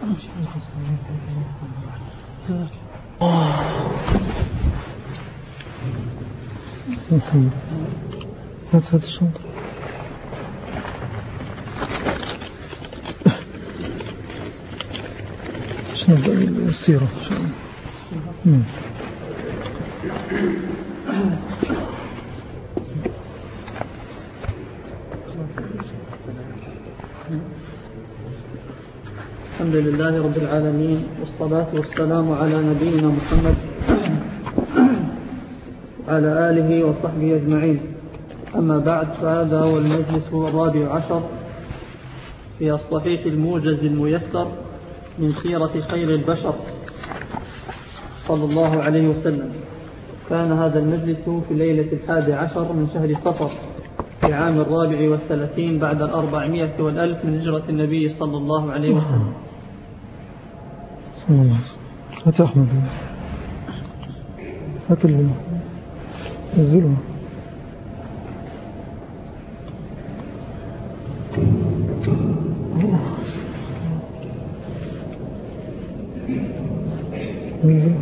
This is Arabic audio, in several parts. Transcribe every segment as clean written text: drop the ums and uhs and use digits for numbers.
هات هذه الشنطة. شنو السيرة؟ الحمد لله رب العالمين، والصلاة والسلام على نبينا محمد وعلى آله وصحبه أجمعين. أما بعد، فهذا هو المجلس 14 في الصحيح الموجز الميسر من سيرة خير البشر صلى الله عليه وسلم. كان هذا المجلس في الليلة 11 من شهر صفر في عام 34 بعد 400 والألف من هجرة النبي صلى الله عليه وسلم. صلى الله عليه وسلم. هات أحمد، هات نزله. نزله.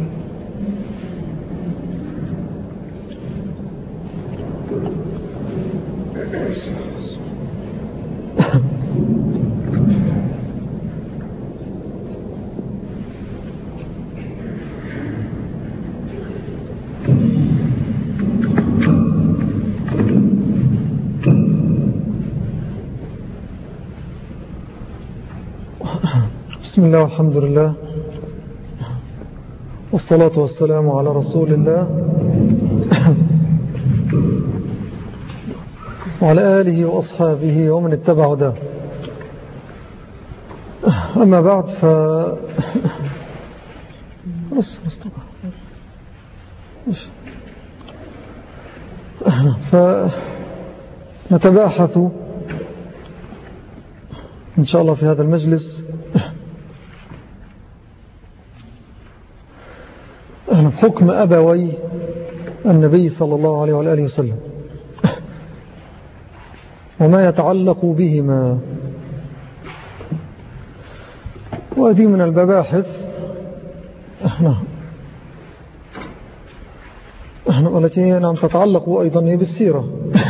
بسم الله والحمد لله، والصلاة والسلام على رسول الله وعلى آله وأصحابه ومن اتبع ده. أما بعد، فنتباحث إن شاء الله في هذا المجلس حكم أبوي النبي صلى الله عليه وآله وسلم وما يتعلق بهما. وهذه من المباحث والتي تتعلق أيضا بالسيرة.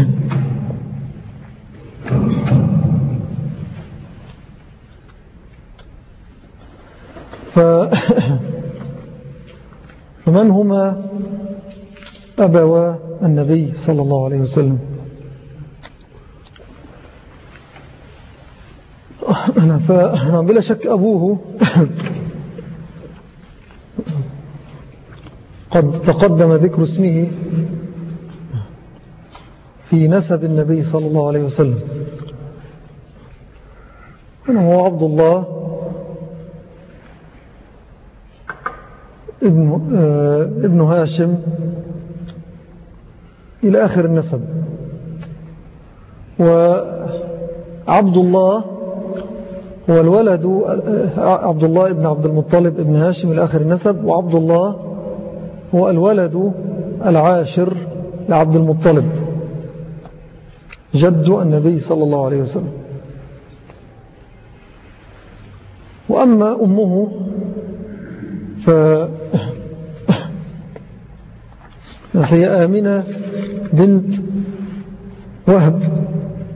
فمن هما أبوا النبي صلى الله عليه وسلم؟ بلا شك أبوه قد تقدم ذكر اسمه في نسب النبي صلى الله عليه وسلم، هو عبد الله ابن هاشم إلى آخر النسب. وعبد الله هو الولد، عبد الله ابن عبد المطلب ابن هاشم إلى آخر النسب، وعبد الله هو الولد العاشر لعبد المطلب جد النبي صلى الله عليه وسلم. وأما أمه فهي آمنة بنت وهب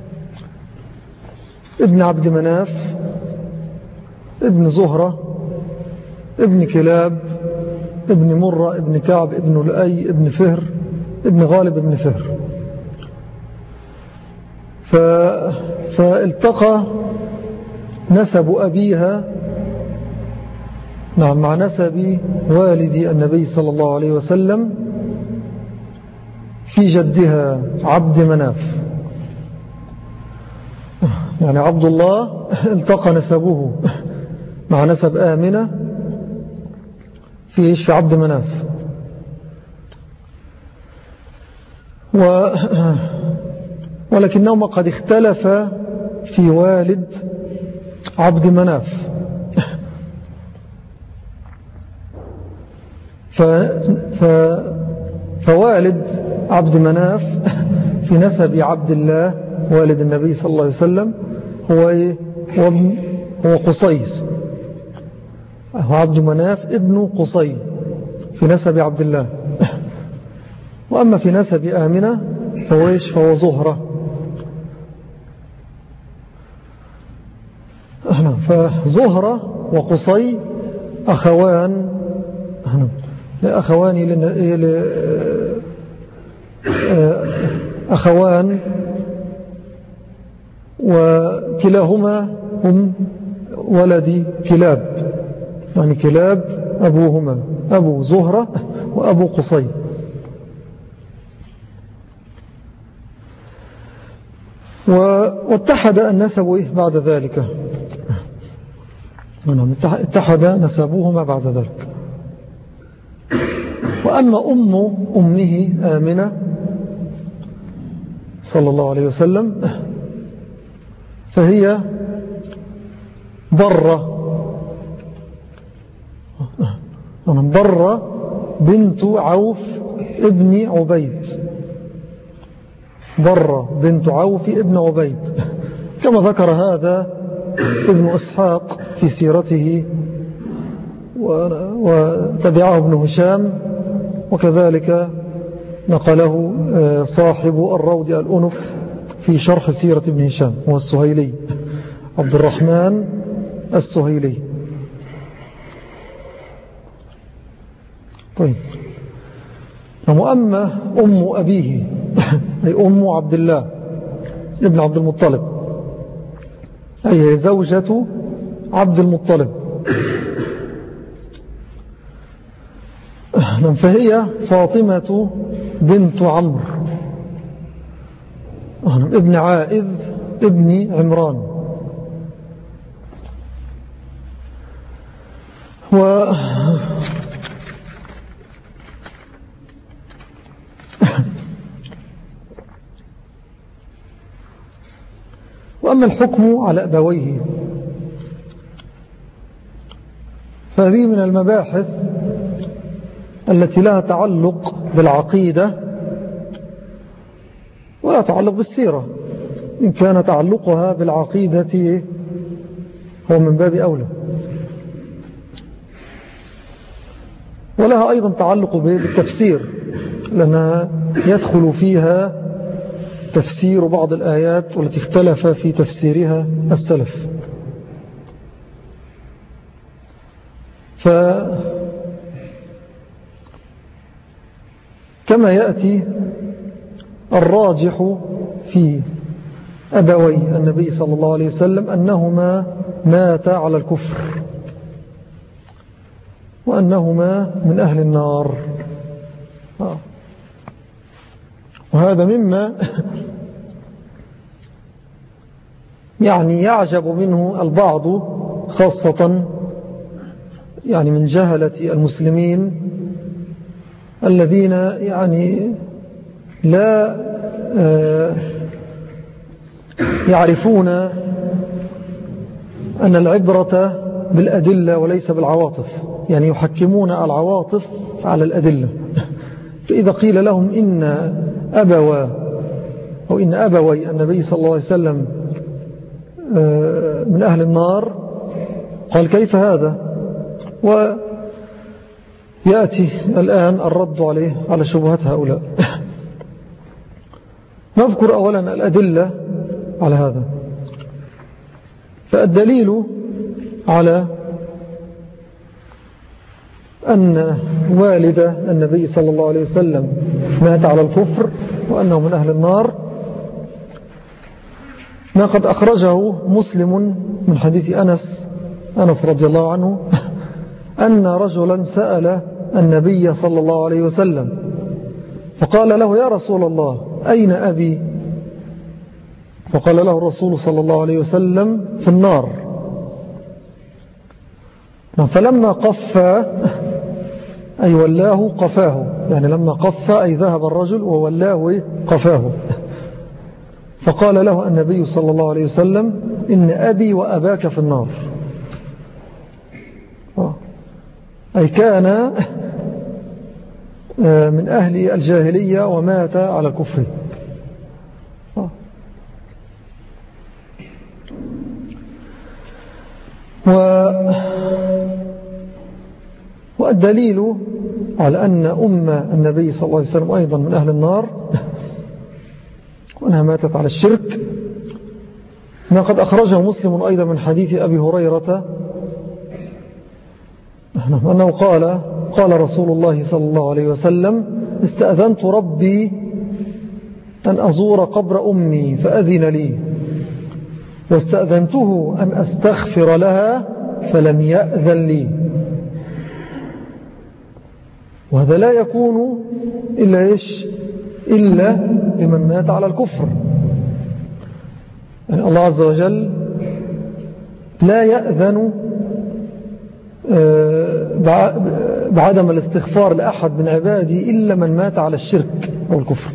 ابن عبد مناف ابن زهرة ابن كلاب ابن مرة ابن كعب ابن لؤي ابن فهر ابن غالب ابن فهر. فالتقى نسب أبيها مع نسب والد النبي صلى الله عليه وسلم في جدها عبد مناف. يعني عبد الله التقى نسبه مع نسب آمنة في عبد مناف. ولكنهما قد اختلف في والد عبد مناف. فوالد عبد مناف في نسب عبد الله والد النبي صلى الله عليه وسلم هو قصيص هو عبد مناف ابن قصي في نسب عبد الله. وأما في نسب آمنة فهو زهرة. فزهرة وقصي أخوان وكلاهما هم ولد كلاب، يعني كلاب أبوهما، أبو زهرة وأبو قصي. واتحد النسب بعد ذلك، اتحد نسبوهما بعد ذلك. وأما أمه آمنة صلى الله عليه وسلم فهي برة بنت عوف ابن عبيد، برة بنت عوف ابن عبيد، كما ذكر هذا ابن إسحاق في سيرته، وتبعه ابن هشام، وكذلك نقله صاحب الروض الأنف في شرح سيرة ابن هشام، هو السهيلي، عبد الرحمن السهيلي. طيب، وأما أم أبيه أي أم عبد الله ابن عبد المطلب، أي زوجة عبد المطلب، فهي فاطمة بنت عمرو ابن عائذ ابن عمران. وأما الحكم على أبويه فهذه من المباحث التي لها تعلق بالعقيدة ولا تعلق بالسيرة. إن كان تعلقها بالعقيدة هو من باب أولى، ولها أيضا تعلق بالتفسير، لأنها يدخل فيها تفسير بعض الآيات والتي اختلف في تفسيرها السلف. كما يأتي الراجح في أبوي النبي صلى الله عليه وسلم أنهما ماتا على الكفر وأنهما من أهل النار. وهذا مما يعني يعجب منه البعض، خاصة يعني من جهلة المسلمين الذين يعني لا يعرفون أن العبرة بالأدلة وليس بالعواطف، يعني يحكمون العواطف على الأدلة. فإذا قيل لهم إن أبوي النبي صلى الله عليه وسلم من أهل النار، قال كيف هذا؟ ويأتي الآن الرد عليه على شبهات هؤلاء. نذكر أولا الأدلة على هذا. فالدليل على أن والد النبي صلى الله عليه وسلم مات على الكفر وأنه من أهل النار ما قد أخرجه مسلم من حديث أنس رضي الله عنه أن رجلا سأل النبي صلى الله عليه وسلم فقال له: يا رسول الله، أين أبي؟ فقال له الرسول صلى الله عليه وسلم: في النار. فلما قفى أي ولاه قفاه، يعني لما قفى أي ذهب الرجل وولاه قفاه. فقال له النبي صلى الله عليه وسلم: إن أبي وأباك في النار. أي كان من أهل الجاهلية ومات على الكفر. والدليل على أن النبي صلى الله عليه وسلم أيضا من أهل النار وأنها ماتت على الشرك ما قد أخرجه مسلم أيضا من حديث أبي هريرة أنه قال رسول الله صلى الله عليه وسلم: استأذنت ربي أن أزور قبر أمي فأذن لي، واستأذنته أن أستغفر لها فلم يأذن لي. وهذا لا يكون إلا لمن مات على الكفر. يعني الله عز وجل لا يأذن بعدم الاستغفار لأحد من عباده إلا من مات على الشرك أو الكفر.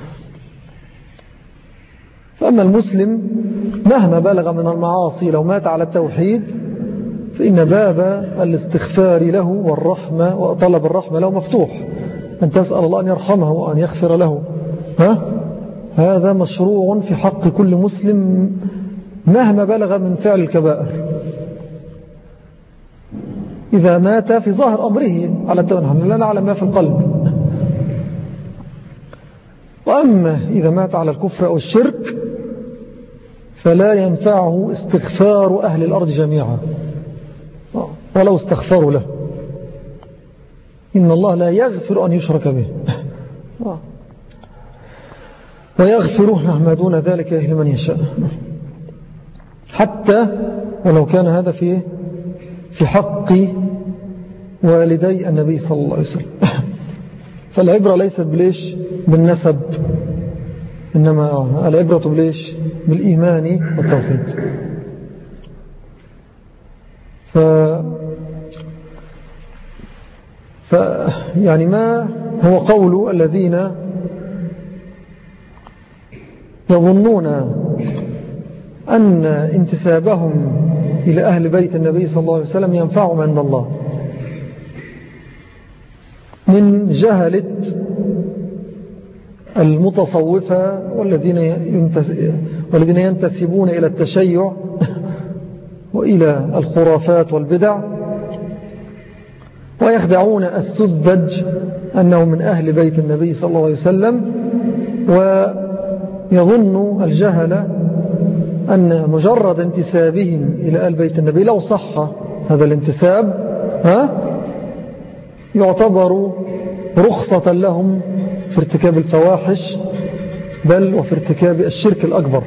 فأما المسلم مهما بلغ من المعاصي لو مات على التوحيد فإن باب الاستغفار له والرحمة وطلب الرحمة له مفتوح، أن تسأل الله أن يرحمه وأن يغفر له. هذا مشروع في حق كل مسلم مهما بلغ من فعل الكبائر إذا مات في ظاهر أمره على التوحيد، لا نعلم ما في القلب. وأما إذا مات على الكفر أو الشرك فلا ينفعه استغفار أهل الأرض جميعا ولو استغفروا له، إن الله لا يغفر أن يشرك به ويغفر ما دون ذلك لمن يشاء، حتى ولو كان هذا في حق والدي النبي صلى الله عليه وسلم. فالعبرة ليست بالنسب، إنما العبرة بالإيمان والتوحيد. يعني ما هو قول الذين يظنون أن انتسابهم إلى أهل بيت النبي صلى الله عليه وسلم ينفعهم عند الله، من جهلة المتصوفة والذين ينتسبون إلى التشيع وإلى الخرافات والبدع، ويخدعون السذج أنه من أهل بيت النبي صلى الله عليه وسلم، ويظن الجهل أن مجرد انتسابهم إلى أهل بيت النبي لو صح هذا الانتساب يعتبر رخصة لهم في ارتكاب الفواحش بل وفي ارتكاب الشرك الأكبر.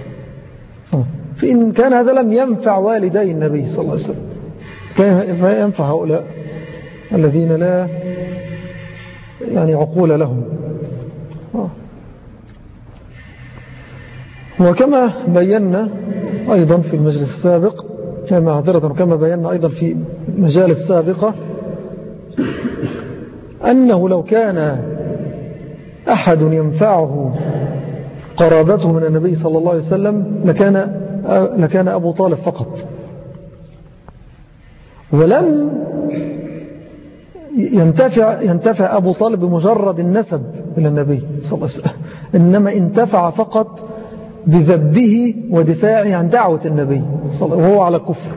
فإن كان هذا لم ينفع والدي النبي صلى الله عليه وسلم فينفع هؤلاء الذين لا يعني عقول لهم. وكما بينا أيضا في المجلس السابق كما بينا أيضا في مجالس سابقة أنه لو كان أحد ينفعه قرابته من النبي صلى الله عليه وسلم لكان أبو طالب فقط، ولم ينتفع أبو طالب بمجرد النسب إلى النبي صلى الله عليه وسلم، إنما انتفع فقط بذبه ودفاعه عن دعوة النبي وهو على كفر.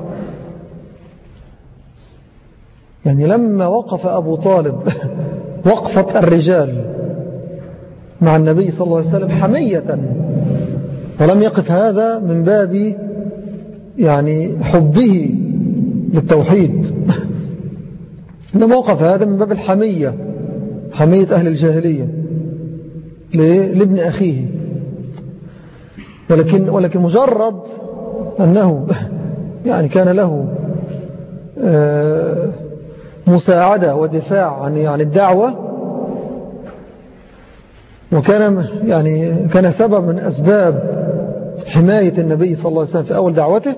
يعني لما وقف أبو طالب وقفة الرجال مع النبي صلى الله عليه وسلم حمية، ولم يقف هذا من باب يعني حبه للتوحيد، إنما وقف هذا من باب الحمية، حمية أهل الجاهلية لابن أخيه. ولكن مجرد أنه يعني كان له مساعدة ودفاع عن الدعوة، وكان كان سبب من أسباب حماية النبي صلى الله عليه وسلم في أول دعوته،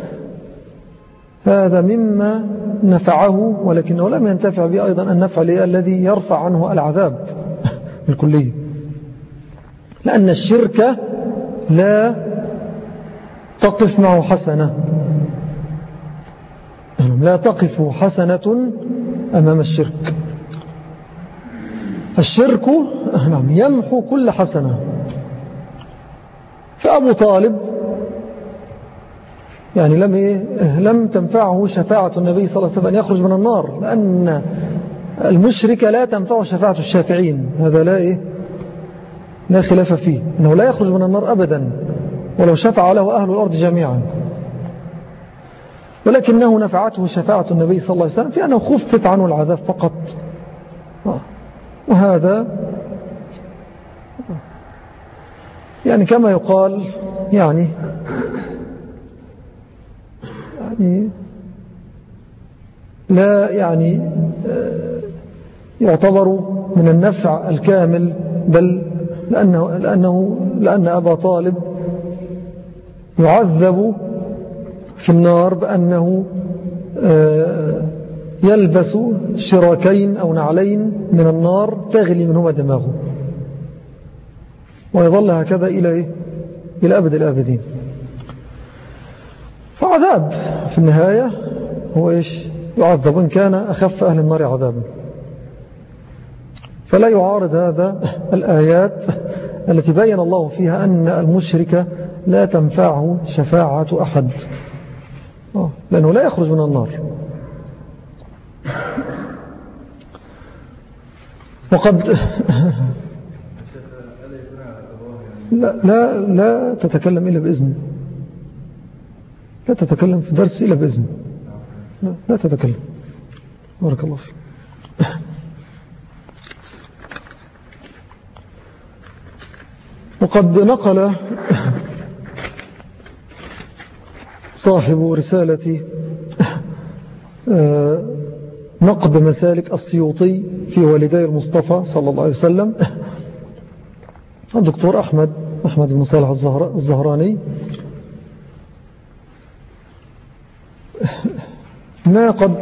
هذا مما نفعه، ولكنه لم ينتفع به أيضا النفع الذي يرفع عنه العذاب بالكلية، لأن الشرك لا تقف معه حسنة، لا تقف حسنة أمام الشرك. الشرك يمحو كل حسنة. فأبو طالب يعني لم تنفعه شفاعة النبي صلى الله عليه وسلم أن يخرج من النار، لأن المشرك لا تنفع شفاعة الشافعين. هذا لا خلاف فيه، أنه لا يخرج من النار أبدا ولو شفع له أهل الأرض جميعا، ولكنه نفعته شفاعة النبي صلى الله عليه وسلم في أنه خفت عنه العذاب فقط. وهذا يعني كما يقال يعني لا يعني يعتبر من النفع الكامل، بل لأن أبا طالب يعذب في النار بأنه يلبس شراكين أو نعلين من النار تغلي منهما دماغه، ويظل هكذا إلى أبد الآبدين. فعذاب في النهاية هو يعذب إن كان أخف أهل النار عذابا. فلا يعارض هذا الآيات التي بين الله فيها أن المشرك لا تنفعه شفاعة أحد، لأنه لا يخرج من النار. وقد لا تتكلم إلا بإذن، لا تتكلم في درس إلا بإذن، لا تتكلم. بارك الله فيك. وقد نقل صاحب رسالة نقد مسالك السيوطي في والدي المصطفى صلى الله عليه وسلم الدكتور أحمد بن صالح الزهراني ما قد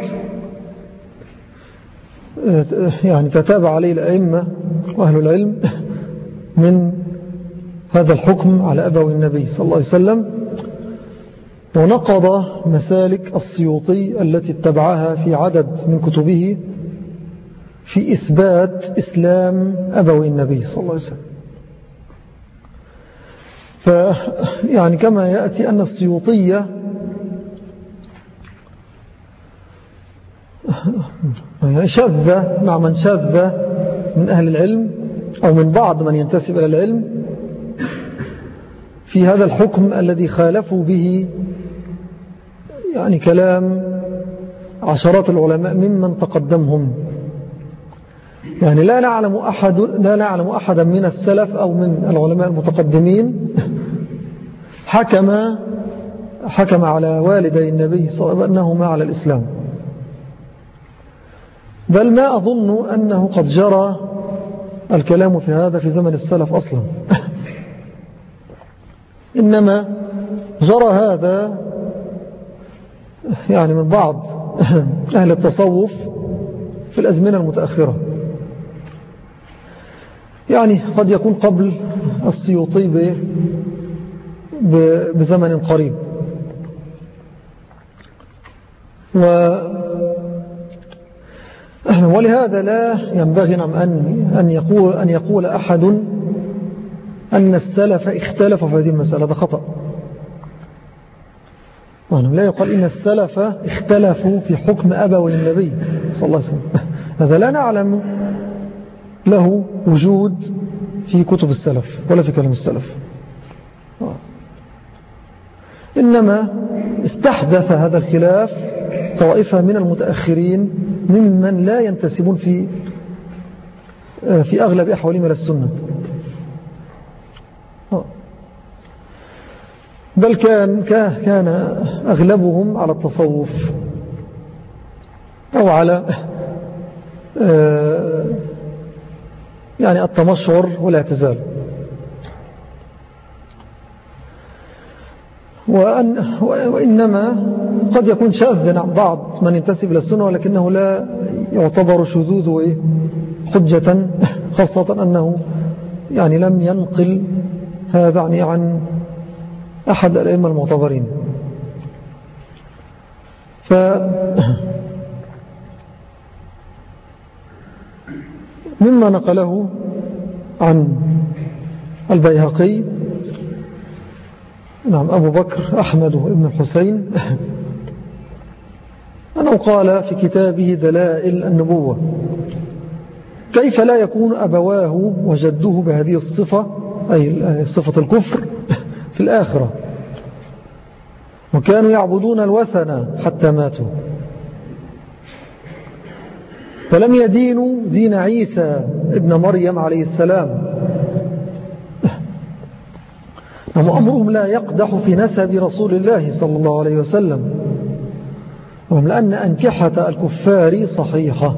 يعني تتابع عليه الأئمة وأهل العلم من هذا الحكم على أبوي النبي صلى الله عليه وسلم، ونقض مسالك السيوطي التي اتبعها في عدد من كتبه في إثبات إسلام أبوي النبي صلى الله عليه وسلم. فيعني كما يأتي أن السيوطية شذ مع من شذ من أهل العلم أو من بعض من ينتسب إلى العلم في هذا الحكم الذي خالفوا به يعني كلام عشرات العلماء ممن تقدمهم. يعني لا نعلم أحدا من السلف أو من العلماء المتقدمين حكم على والدي النبي صلى الله عليه وسلم أنهما على الإسلام، بل ما أظن أنه قد جرى الكلام في هذا في زمن السلف أصلا. إنما جرى هذا يعني من بعض أهل التصوف في الأزمنة المتأخرة، يعني قد يكون قبل السيوطي بزمن قريب. ولهذا لا ينبغي أن يقول أحد أن السلف اختلفوا في هذه المسألة، هذا خطأ. لا يقال إن السلف اختلفوا في حكم أبوي النبي صلى الله عليه وسلم، هذا لا نعلم له وجود في كتب السلف ولا في كلام السلف. إنما استحدث هذا الخلاف طائفة من المتأخرين ممن لا ينتسبون في أغلب أحوالهم إلى السنة، بل كان أغلبهم على التصوف أو على يعني التمشعر والاعتزال. وإنما قد يكون شاذا عن بعض من ينتسب إلى السنة، ولكنه لا يعتبر شذوذه حجة، خاصة أنه يعني لم ينقل هذا يعني عن أحد الأئمة المعتبرين. مما نقله عن البيهقي نعم أبو بكر أحمد بن الحسين أنه قال في كتابه دلائل النبوة: كيف لا يكون أبواه وجده بهذه الصفة، أي صفة الكفر، في الآخرة، وكانوا يعبدون الوثن حتى ماتوا، فلم يدينوا دين عيسى ابن مريم عليه السلام، وأمرهم لا يقدح في نسب رسول الله صلى الله عليه وسلم، لأن أنكحة الكفار صحيحة.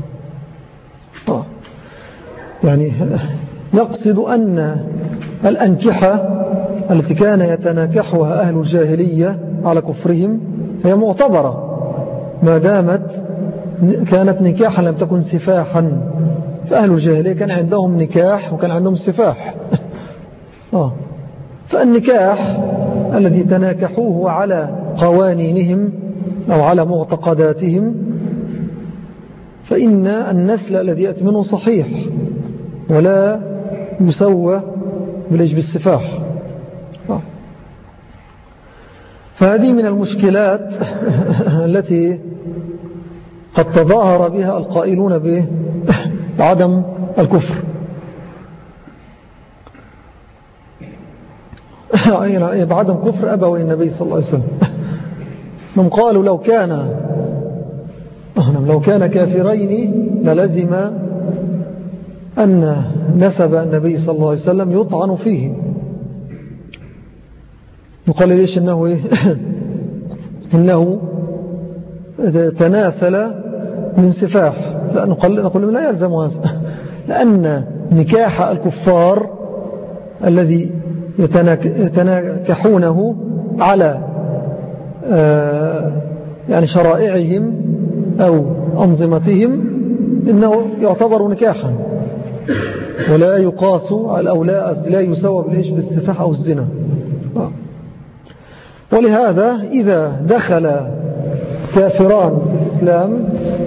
يعني يقصد أن الأنكحة التي كان يتناكحها أهل الجاهلية على كفرهم هي معتبرة ما دامت كانت نكاحا لم تكن سفاحا. فأهل الجاهلية كان عندهم نكاح وكان عندهم سفاح. فالنكاح الذي تناكحوه على قوانينهم أو على معتقداتهم فإن النسل الذي يأتي منه صحيح ولا يسوى بالسفاح. فهذه من المشكلات التي قد تظاهر بها القائلون بعدم الكفر. بعدم كفر أبوي النبي صلى الله عليه وسلم. هم قالوا لو كان كافرين للزم أن نسب النبي صلى الله عليه وسلم يطعن فيه. يقال ليش إنه تناسل من سفاح. لا نقول لا يلزم هذا، لأن نكاح الكفار الذي يتناكحونه على يعني شرائعهم أو أنظمتهم إنه يعتبر نكاحا ولا يقاس على الأولاد، لا يسوى بالسفاح أو الزنا. ولهذا إذا دخل كافران الإسلام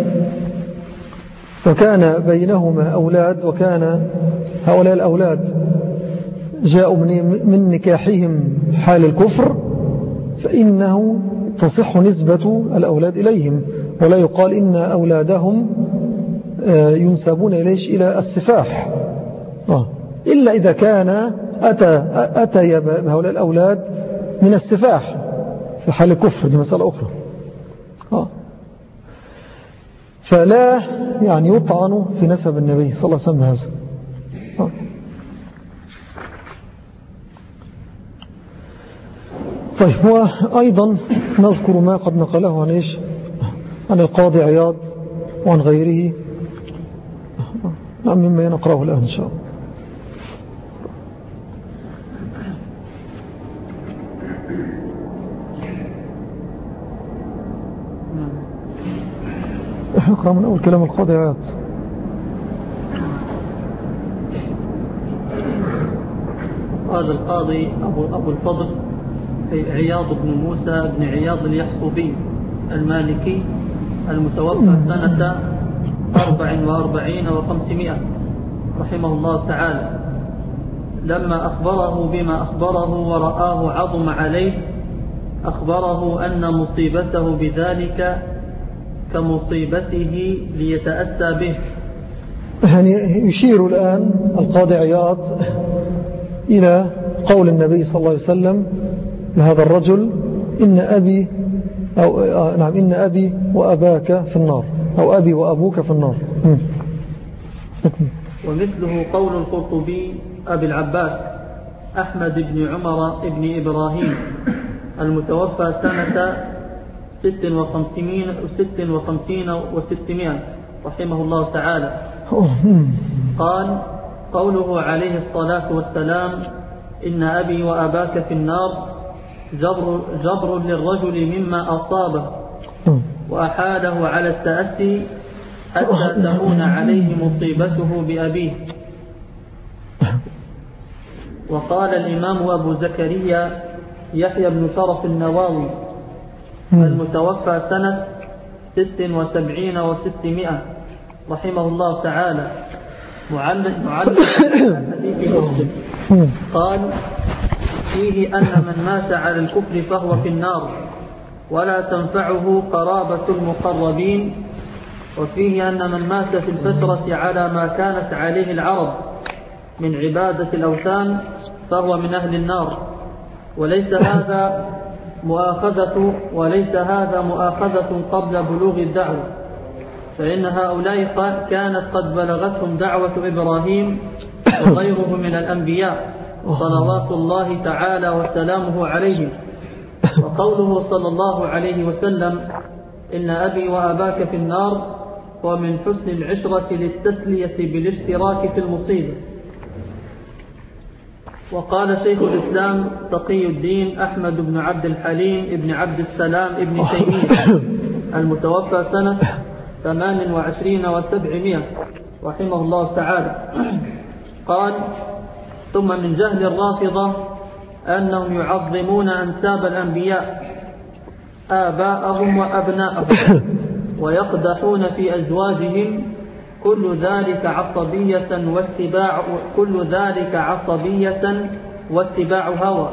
وكان بينهما أولاد، وكان هؤلاء الأولاد جاءوا من نكاحهم حال الكفر، فإنه تصح نسبة الأولاد إليهم، ولا يقال إن أولادهم ينسبون إلى السفاح، إلا إذا كان أتى بهؤلاء الأولاد من السفاح في حال الكفر، دي مسألة أخرى. فلا يعني يطعن في نسب النبي صلى الله عليه وسلم هذا. طيب، وأيضا نذكر ما قد نقله عن القاضي عياض وعن غيره مما نقرأه الآن إن شاء الله. اقرأ من أول كلام القاضي عياض. قال القاضي أبو الفضل عياض بن موسى بن عياض اليحصبي المالكي المتوفى سنة 44 و500 رحمه الله تعالى، لما أخبره بما أخبره ورآه عظم عليه، أخبره أن مصيبته بذلك كمصيبته ليتأسى به. يعني يشير الآن القاضي عياض إلى قول النبي صلى الله عليه وسلم لهذا الرجل: إن أبي إن أبي وأباك في النار، أو أبي وأبوك في النار. ومثله قول القرطبي أبي العباس أحمد بن عمر بن إبراهيم المتوفى سنة 56 و600 رحمه الله تعالى، قال: قوله عليه الصلاة والسلام: إن أبي وأباك في النار، جبر للرجل مما أصابه وأحاله على التأسي حتى تهون عليه مصيبته بأبيه. وقال الإمام أبو زكريا يحيى بن شرف النواوي المتوفى سنة 76 و600 رحمه الله تعالى، معلق حديث مسلم، قال: وفيه أن من مات على الكفر فهو في النار ولا تنفعه قرابة المقربين، وفيه أن من مات في الفترة على ما كانت عليه العرب من عبادة الأوثان فهو من أهل النار، وليس هذا مؤاخذة قبل بلوغ الدعوة، فإن هؤلاء كانت قد بلغتهم دعوة إبراهيم وغيره من الأنبياء صلوات الله تعالى وسلامه عليهم. وقوله صلى الله عليه وسلم إن أبي وأباك في النار ومن حسن العشرة للتسلية بالاشتراك في المصيبة. وقال شيخ الإسلام تقي الدين أحمد بن عبد الحليم بن عبد السلام بن تيمية المتوفى سنة 28 و700 رحمه الله تعالى قال: ثم من جهل الرافضة أنهم يعظمون أنساب الأنبياء آباءهم وأبناءهم ويقدحون في أزواجهم، كل ذلك عصبية واتباع هوى،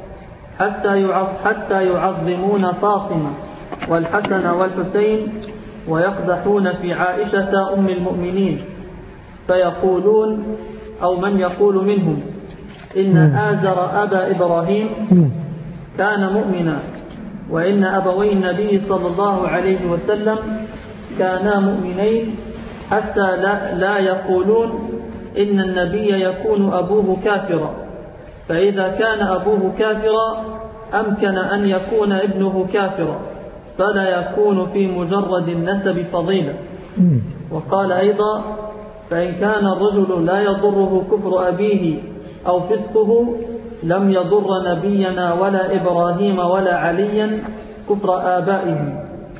حتى يعظمون فاطمة والحسن والحسين ويقدحون في عائشة أم المؤمنين، فيقولون أو من يقول منهم إن آزر أبا إبراهيم كان مؤمنا، وإن أبوي النبي صلى الله عليه وسلم كانا مؤمنين، حتى لا يقولون إن النبي يكون أبوه كافرا، فإذا كان أبوه كافرا أمكن أن يكون ابنه كافرا، فلا يكون في مجرد النسب فضيلة. وقال أيضا: فإن كان الرجل لا يضره كفر أبيه أو فسقه لم يضر نبينا ولا إبراهيم ولا عليا كفر آبائهم.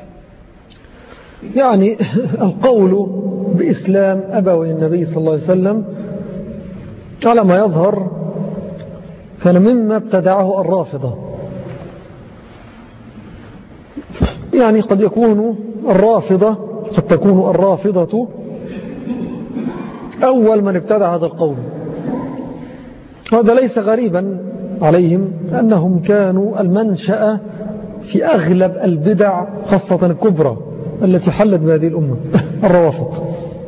يعني القول بإسلام أبوي النبي صلى الله عليه وسلم على ما يظهر كان مما ابتدعه الرافضة. يعني قد تكون الرافضة أول من ابتدع هذا القول، وهذا ليس غريبا عليهم، أنهم كانوا المنشأ في أغلب البدع خاصة الكبرى التي حلت بهذه الأمة الروافض.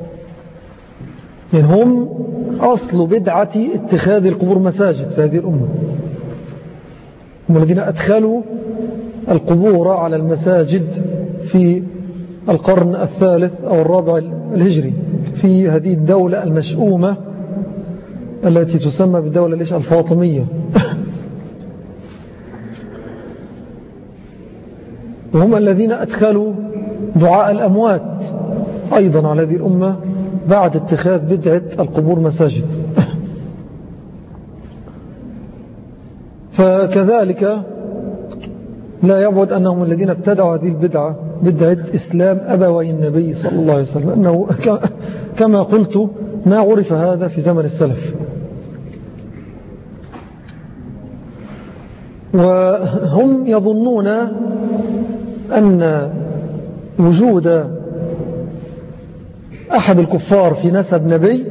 يعني هم أصل بدعة اتخاذ القبور مساجد في هذه الأمة، هم الذين أدخلوا القبور على المساجد في القرن الثالث أو الرابع الهجري في هذه الدولة المشؤومة التي تسمى بالدولة الفاطمية. وهم الذين أدخلوا دعاء الأموات أيضا على هذه الأمة بعد اتخاذ بدعة القبور مساجد. فكذلك لا يبعد أنهم الذين ابتدعوا هذه البدعة، بدعة إسلام أبوي النبي صلى الله عليه وسلم، أنه كما قلت ما عرف هذا في زمن السلف. وهم يظنون أن وجود أحد الكفار في نسب نبي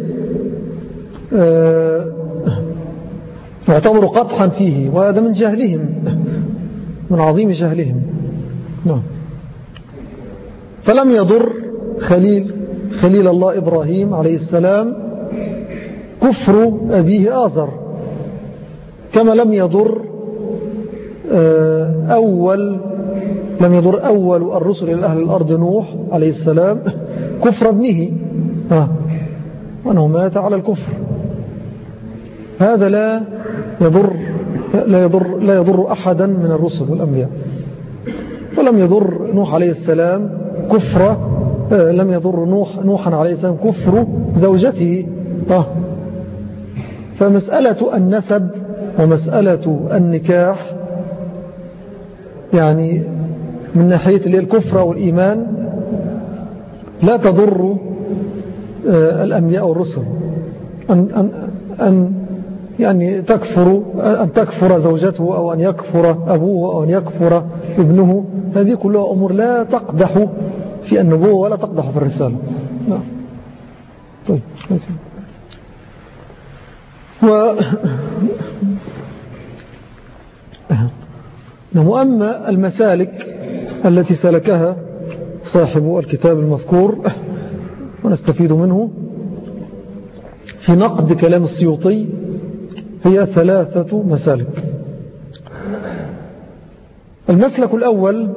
يعتبر قدحا فيه، وهذا من جهلهم، من عظيم جهلهم. فلم يضر خليل الله إبراهيم عليه السلام كفر أبيه آزر، كما لم يضر أول الرسل إلى أهل الأرض نوح عليه السلام كفر ابنه وأنه مات على الكفر. هذا لا يضر أحدا من الرسل والأنبياء. ولم يضر نوح عليه السلام لم يضر نوحا عليه السلام كفر زوجته. فمسألة النسب ومسألة النكاح يعني من ناحية الكفر والإيمان لا تضر الأنبياء والرسل. أن تكفر زوجته أو أن يكفر أبوه أو أن يكفر ابنه، هذه كلها أمور لا تقدح في النبوة ولا تقدح في الرسالة. نعم. طيب. وأما المسالك التي سلكها صاحب الكتاب المذكور ونستفيد منه في نقد كلام السيوطي هي 3 مسالك. المسلك الأول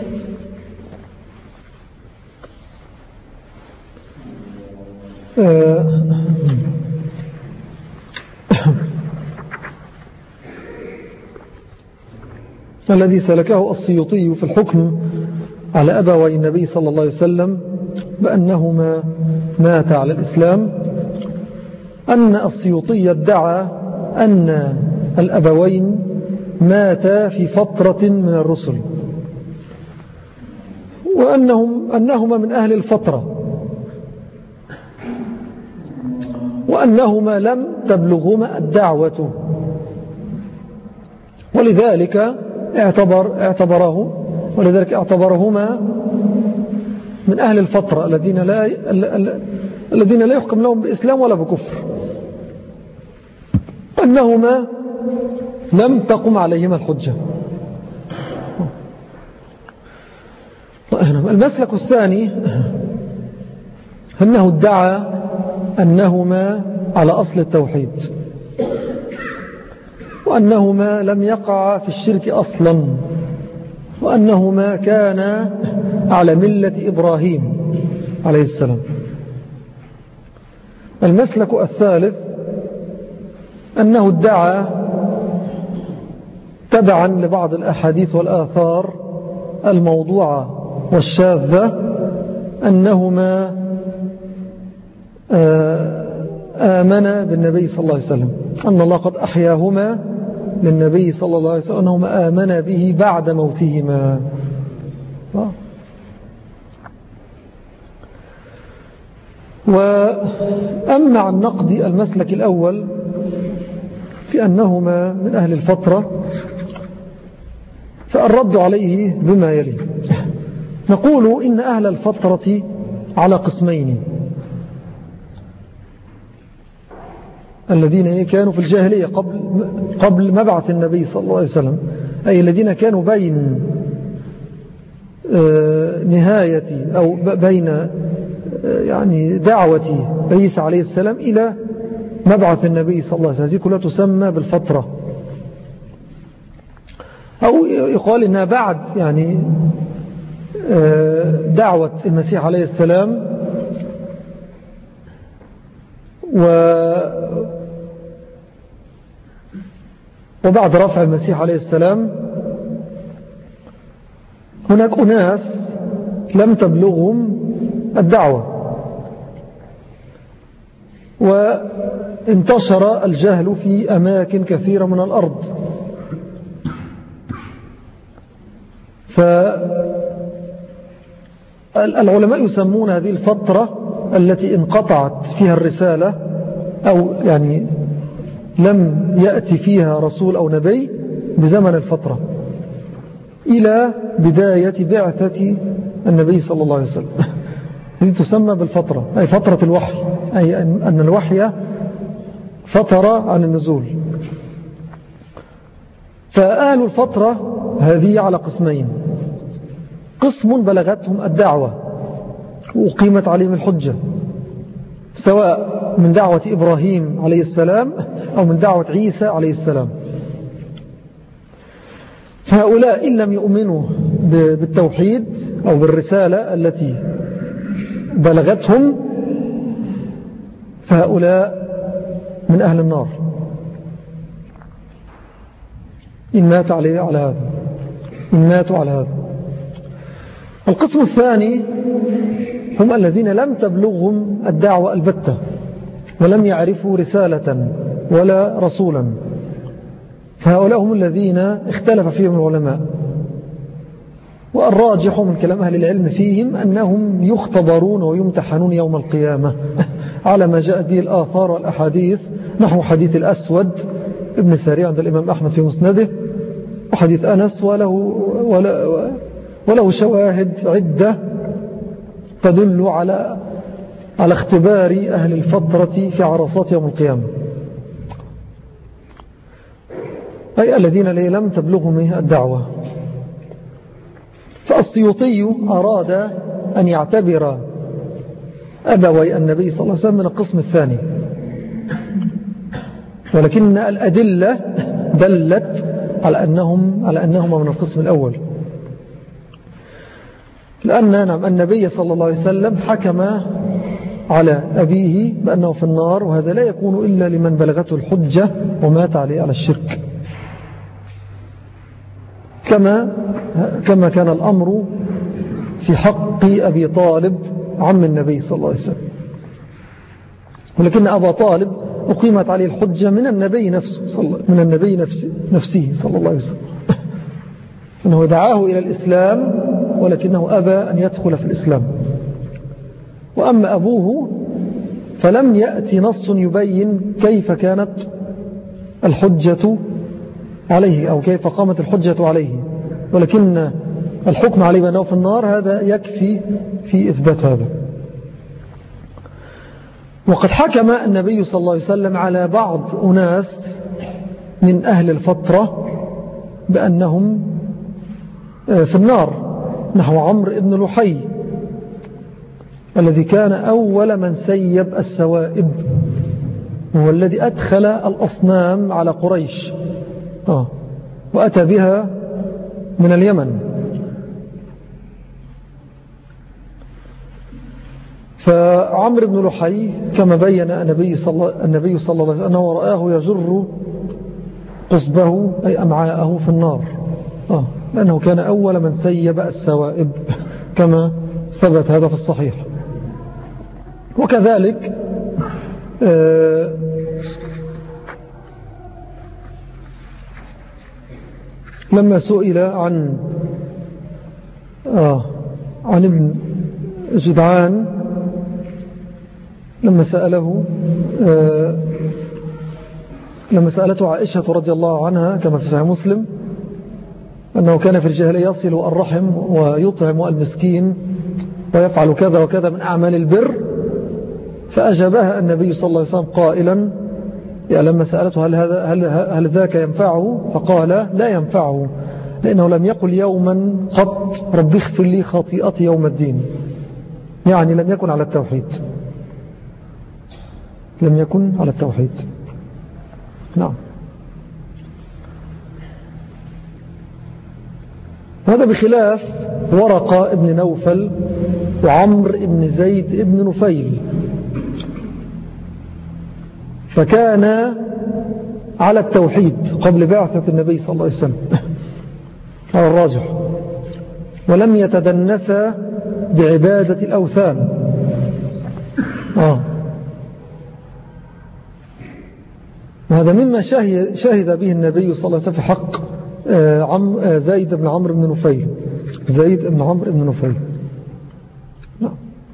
الذي سلكه السيوطي في الحكم على أبوي النبي صلى الله عليه وسلم بأنهما مات على الإسلام، أن السيوطي ادعى أن الأبوين ماتا في فترة من الرسل، وأنهما من أهل الفترة، وأنهما لم تبلغهما الدعوة، ولذلك اعتبرهما من أهل الفترة الذين لا يحكم لهم بإسلام ولا بكفر، وأنهما لم تقم عليهما الحجة. المسلك الثاني أنه ادعى أنهما على أصل التوحيد، وأنهما لم يقع في الشرك أصلا، وأنهما كانا على ملة إبراهيم عليه السلام. المسلك الثالث أنه ادعى تبعا لبعض الأحاديث والآثار الموضوعة والشاذة أنهما آمنا بالنبي صلى الله عليه وسلم، أن الله قد أحياهما للنبي صلى الله عليه وسلم، أنهما آمنا به بعد موتهما. وأما عن نقد المسلك الأول في أنهما من أهل الفترة فالرد عليه بما يلي. نقول إن أهل الفترة على قسمين: الذين كانوا في الجاهلية قبل مبعث النبي صلى الله عليه وسلم، أي الذين كانوا بين نهاية أو بين يعني دعوة عيسى عليه السلام إلى مبعث النبي صلى الله عليه وسلم، هذه كلها تسمى بالفترة، أو يقال إنها بعد يعني دعوة المسيح عليه السلام وبعد رفع المسيح عليه السلام هناك أناس لم تبلغهم الدعوة، وانتشر الجهل في أماكن كثيرة من الأرض، فالعلماء يسمون هذه الفترة التي انقطعت فيها الرسالة أو يعني لم يأتي فيها رسول أو نبي بزمن الفترة إلى بداية بعثة النبي صلى الله عليه وسلم. هذه تسمى بالفترة، أي فترة الوحي، أي أن الوحي فترة عن النزول. فأهل الفترة هذه على قسمين: قسم بلغتهم الدعوة وأقيمت عليهم الحجة، سواء من دعوة إبراهيم عليه السلام أو من دعوة عيسى عليه السلام. فهؤلاء إن لم يؤمنوا بالتوحيد أو بالرسالة التي بلغتهم فهؤلاء من أهل النار إن ماتوا على هذا. القسم الثاني هم الذين لم تبلغهم الدعوة البتة ولم يعرفوا رسالة ولا رسولا، فهؤلاء هم الذين اختلف فيهم العلماء، والراجح من كلام أهل العلم فيهم أنهم يختبرون ويمتحنون يوم القيامة على ما جاء به الآثار والأحاديث، نحو حديث الأسود ابن ساري عند الإمام أحمد في مسنده، وحديث أنس وله شواهد عدة تدل على اختبار أهل الفترة في عرصات يوم القيامة، أي الذين لم تبلغهم الدعوة. فالسيوطي أراد أن يعتبر أبوي النبي صلى الله عليه وسلم من القسم الثاني، ولكن الأدلة دلت على أنهما من القسم الأول، لأن النبي صلى الله عليه وسلم حكم على أبيه بأنه في النار، وهذا لا يكون إلا لمن بلغته الحجة ومات عليه على الشرك، كما كان الأمر في حق أبي طالب عم النبي صلى الله عليه وسلم. ولكن أبا طالب أقيمت عليه الحجة من النبي نفسه صلى الله عليه وسلم، أنه دعاه إلى الإسلام ولكنه أبى أن يدخل في الإسلام. وأما أبوه فلم يأتي نص يبين كيف كانت الحجة عليه أو كيف قامت الحجة عليه، ولكن الحكم عليه بأنه في النار هذا يكفي في إثبات هذا. وقد حكم النبي صلى الله عليه وسلم على بعض أناس من أهل الفترة بأنهم في النار، نحو عمرو بن لحي الذي كان أول من سيب السوائب، وهو الذي أدخل الأصنام على قريش وأتى بها من اليمن. فعمرو بن لحي كما بين النبي صلى الله عليه وسلم أنه رآه يجر قصبه أي أمعاءه في النار، لأنه كان أول من سيب السوائب كما ثبت هذا في الصحيح. وكذلك لما سئل عن ابن جدعان، لما سألته عائشة رضي الله عنها كما في صحيح مسلم أنه كان في الجاهلية يصل الرحم ويطعم المسكين ويفعل كذا وكذا من أعمال البر، فأجابها النبي صلى الله عليه وسلم قائلا لما سألته هل ذاك ينفعه، فقال لا ينفعه، لأنه لم يقل يوما قط رب اغفر لي خطيئتي يوم الدين، يعني لم يكن على التوحيد، لم يكن على التوحيد. نعم. هذا بخلاف ورقة ابن نوفل وعمر ابن زيد ابن نفيل، فكان على التوحيد قبل بعثة النبي صلى الله عليه وسلم على الراجح، ولم يتدنس بعبادة الأوثان. وهذا مما شهد به النبي صلى الله عليه وسلم في حق زيد بن عمرو بن نفيل، زيد بن عمرو بن نفيل. نعم.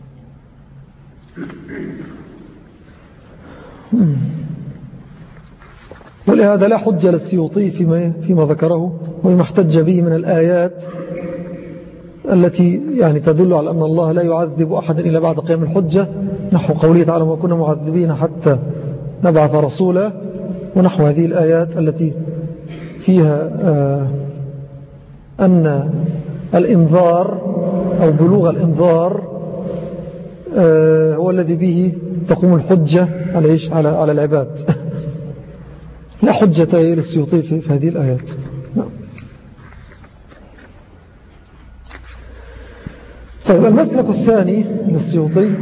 ولهذا لا حجة للسيوطي فيما ذكره وما احتج به من الآيات التي يعني تدل على أن الله لا يعذب أحد إلا بعد قيام الحجة، نحو قوله تعالى وما كنا معذبين حتى نبعث رسولا، ونحو هذه الآيات التي فيها أن الإنذار أو بلوغ الإنذار هو الذي به تقوم الحجة على العباد. لا حجة للسيوطي في هذه الآيات. طيب، المسلك الثاني للسيوطي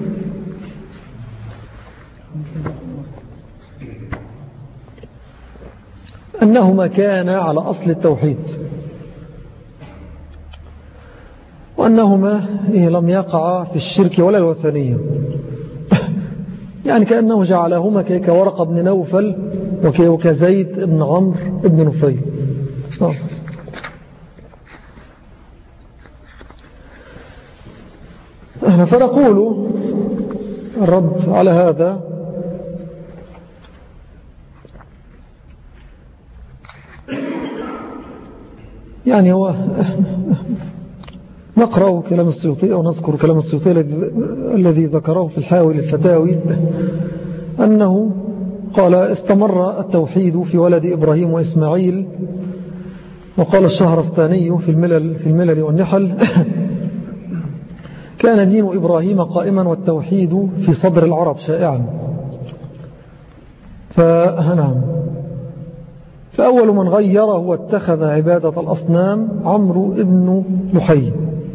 أنهما كانا على أصل التوحيد، وأنهما لم يقعا في الشرك ولا الوثنية، يعني كأنه جعلهما كورقة بن نوفل وكزيد بن عمرو بن نفيل. فنقول الرد على هذا يعني هو نقرأ كلام السيوطي أو نذكر كلام السيوطي الذي ذكره في الحاوي للفتاوي، أنه قال استمر التوحيد في ولد إبراهيم وإسماعيل وقال الشهرستاني في الملل والنحل كان دين إبراهيم قائما والتوحيد في صدر العرب شائعا. فأول من غيره واتخذ عبادة الأصنام عمرو بن لحي.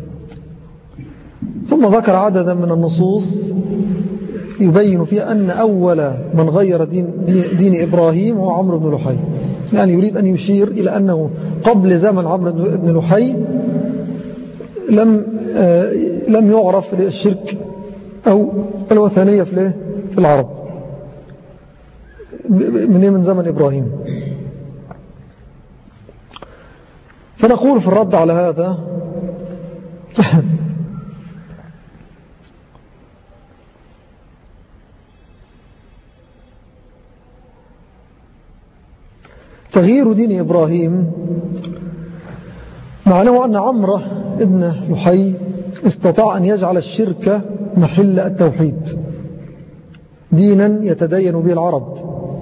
ثم ذكر عددا من النصوص يبين فيها أن أول من غير دين إبراهيم هو عمرو بن لحي. يعني يريد أن يشير إلى أنه قبل زمن عمرو بن لحي لم يعرف الشرك أو الوثنية في العرب من زمن إبراهيم. فنقول في الرد على هذا تغيير دين إبراهيم معناه أن عمرو بن لحي استطاع أن يجعل الشرك محل التوحيد دينا يتدين به العرب.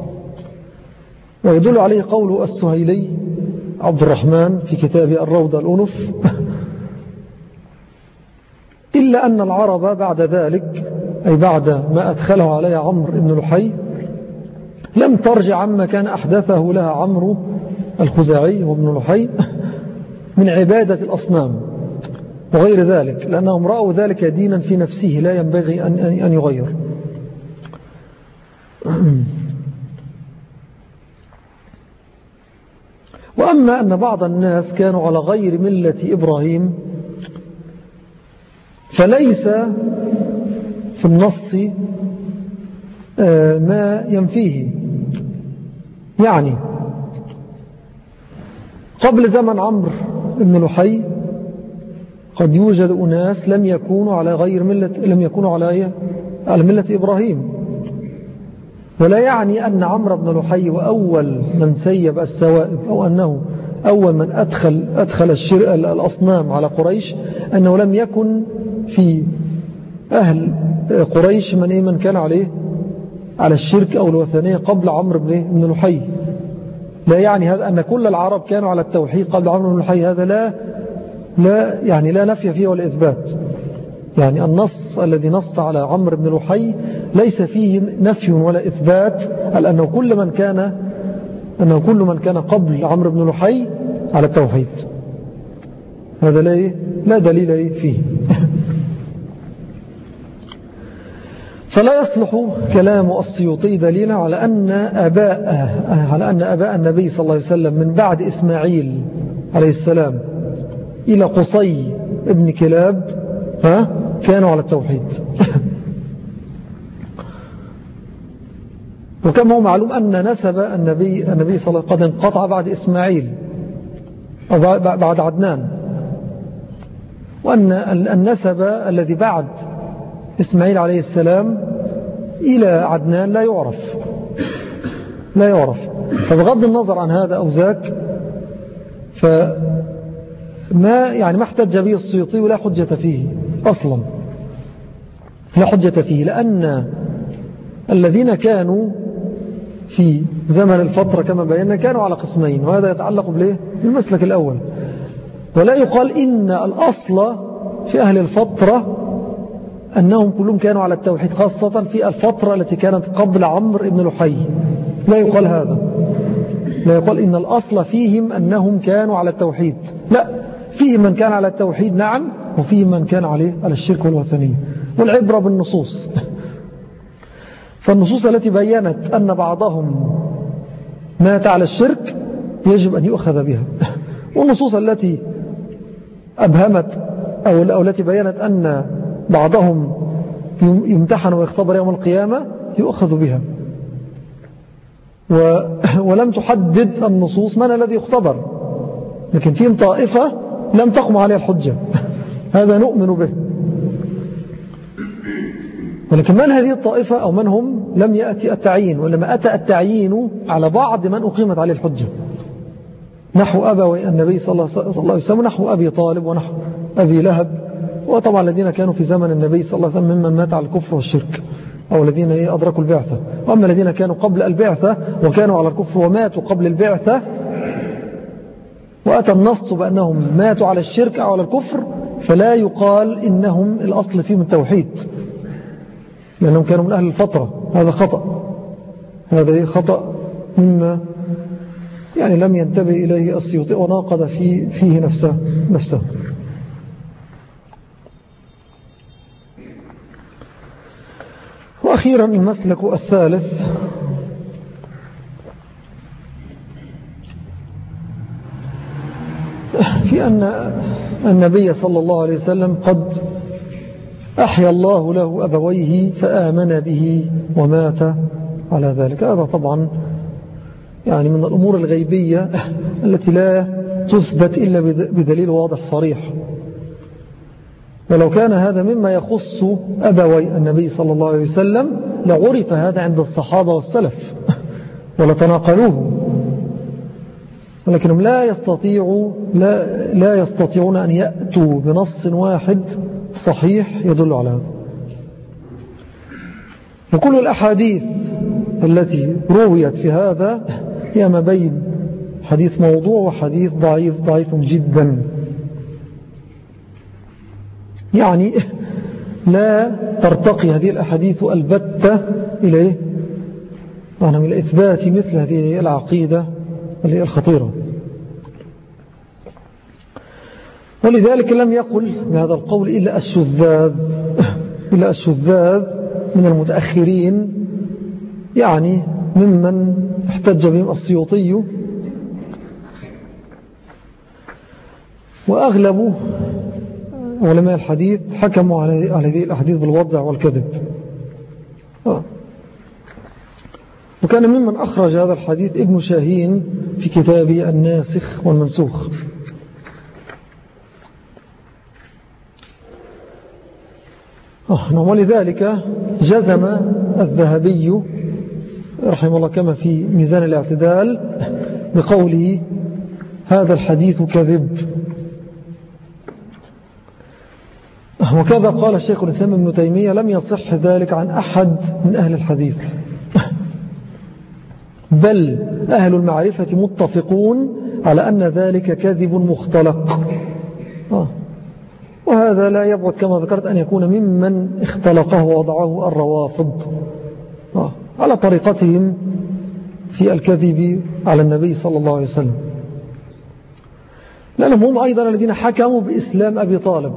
ويدل عليه قول السهيلي عبد الرحمن في كتابه الروضة الأنف إلا أن العرب بعد ذلك أي بعد ما أدخله عليها عمرو بن لحي لم ترجع عما كان أحدثه لها عمرو الخزاعي وابن لحي من عبادة الأصنام وغير ذلك، لأنهم رأوا ذلك دينا في نفسه لا ينبغي أن يغير. وأما أن بعض الناس كانوا على غير ملة إبراهيم فليس في النص ما ينفيه. يعني قبل زمن عمرو بن لحي قد يوجد أناس لم يكونوا على ملة إبراهيم، ولا يعني أن عمرو بن لحي وأول من سيب السوائب أو أنه أول من أدخل الأصنام على قريش أنه لم يكن في أهل قريش من كان على الشرك أو الوثنية قبل عمرو بن لحي. لا يعني هذا أن كل العرب كانوا على التوحيد قبل عمرو بن لحي، هذا لا نفي فيه ولا إثبات. يعني النص الذي نص على عمرو بن لحي ليس فيه نفي ولا إثبات أنه كل من كان قبل عمرو بن لحي على التوحيد، هذا لا دليل فيه. فلا يصلح كلام السيوطي دليلا على أن أباء النبي صلى الله عليه وسلم من بعد إسماعيل عليه السلام إلى قصي ابن كلاب كانوا على التوحيد. وكما هو معلوم أن نسب النبي صلى الله عليه وسلم قد انقطع بعد إسماعيل أو بعد عدنان، وأن النسب الذي بعد إسماعيل عليه السلام إلى عدنان لا يعرف. فبغض النظر عن هذا أو ذاك ما احتج به السيوطي ولا حجة فيه أصلا، لا حجة فيه، لأن الذين كانوا في زمن الفترة كما بينا كانوا على قسمين، وهذا يتعلق بالمسلك الأول. ولا يقال إن الأصل في أهل الفترة أنهم كلهم كانوا على التوحيد، خاصة في الفترة التي كانت قبل عمرو بن لحي. لا يقال هذا، لا يقال إن الأصل فيهم أنهم كانوا على التوحيد، لا، فيهم من كان على التوحيد نعم، وفيهم من كان على الشرك والوثنية. والعبرة بالنصوص. فالنصوص التي بيّنت أن بعضهم مات على الشرك يجب أن يؤخذ بها، والنصوص التي أبهمت أو التي بيّنت أن بعضهم يمتحن ويختبر يوم القيامة يؤخذ بها. ولم تحدد النصوص من الذي يختبر، لكن فيهم طائفة لم تقم عليها الحجة، هذا نؤمن به. ولكن من هذه الطائفة أو من هم لم يأتي التعيين، ولما أتى التعيين على بعض من أقيمت عليه الحجة، نحو أبوي النبي صلى الله عليه وسلم، نحو أبي طالب ونحو أبي لهب، وطبعا الذين كانوا في زمن النبي صلى الله عليه وسلم ممن مات على الكفر والشرك أو الذين أدركوا البعثة. وأما الذين كانوا قبل البعثة وكانوا على الكفر وماتوا قبل البعثة وأتى النص بأنهم ماتوا على الشرك أو على الكفر فلا يقال إنهم الأصل فيهم التوحيد، لأنهم كانوا من أهل الفترة. هذا خطأ، هذا خطأ مما يعني لم ينتبه إليه السيوطي وناقض فيه نفسه. وأخيرا المسلك الثالث في أن النبي صلى الله عليه وسلم قد أحيا الله له أبويه فآمن به ومات على ذلك. هذا طبعا يعني من الأمور الغيبية التي لا تثبت إلا بدليل واضح صريح، ولو كان هذا مما يخص أبوي النبي صلى الله عليه وسلم لعرف هذا عند الصحابة والسلف ولتناقلوه، ولكنهم لا يستطيعون أن يأتوا بنص واحد صحيح يدل على هذا. وكل الأحاديث التي رويت في هذا هي ما بين حديث موضوع وحديث ضعيف جدا، يعني لا ترتقي هذه الأحاديث البتة إلى إثبات مثل هذه العقيدة الخطيرة. ولذلك لم يقل بهذا القول إلا الشذاذ من المتأخرين، يعني ممن احتج بهم السيوطي، وأغلب علماء الحديث حكموا على هذه الأحاديث بالوضع والكذب. وكان ممن أخرج هذا الحديث ابن شاهين في كتابه الناسخ والمنسوخ. ولذلك جزم الذهبي رحمه الله كما في ميزان الاعتدال بقوله هذا الحديث كذب. وكذا قال الشيخ الإسلام ابن تيمية لم يصح ذلك عن أحد من أهل الحديث، بل أهل المعرفة متفقون على أن ذلك كذب مختلق. وهذا لا يبعد كما ذكرت أن يكون ممن اختلقه ووضعه الروافض على طريقتهم في الكذب على النبي صلى الله عليه وسلم، لأنهم هم أيضا الذين حكموا بإسلام أبي طالب.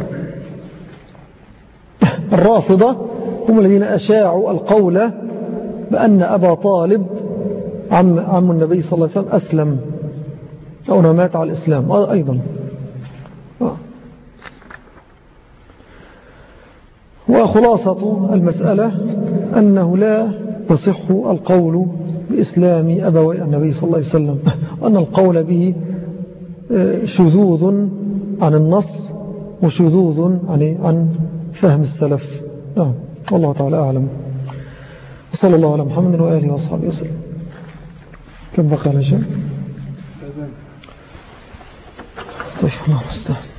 الرافضة هم الذين أشاعوا القول بأن أبا طالب عم النبي صلى الله عليه وسلم أسلم أو مات على الإسلام أيضا. وخلاصة المسألة أنه لا يصح القول بإسلام أبوي النبي صلى الله عليه وسلم، وأن القول به شذوذ عن النص وشذوذ عن فهم السلف. والله تعالى أعلم، وصلى الله على محمد وآله وصحبه وسلم. كم بقى على شيء؟ طيب الله مستعان.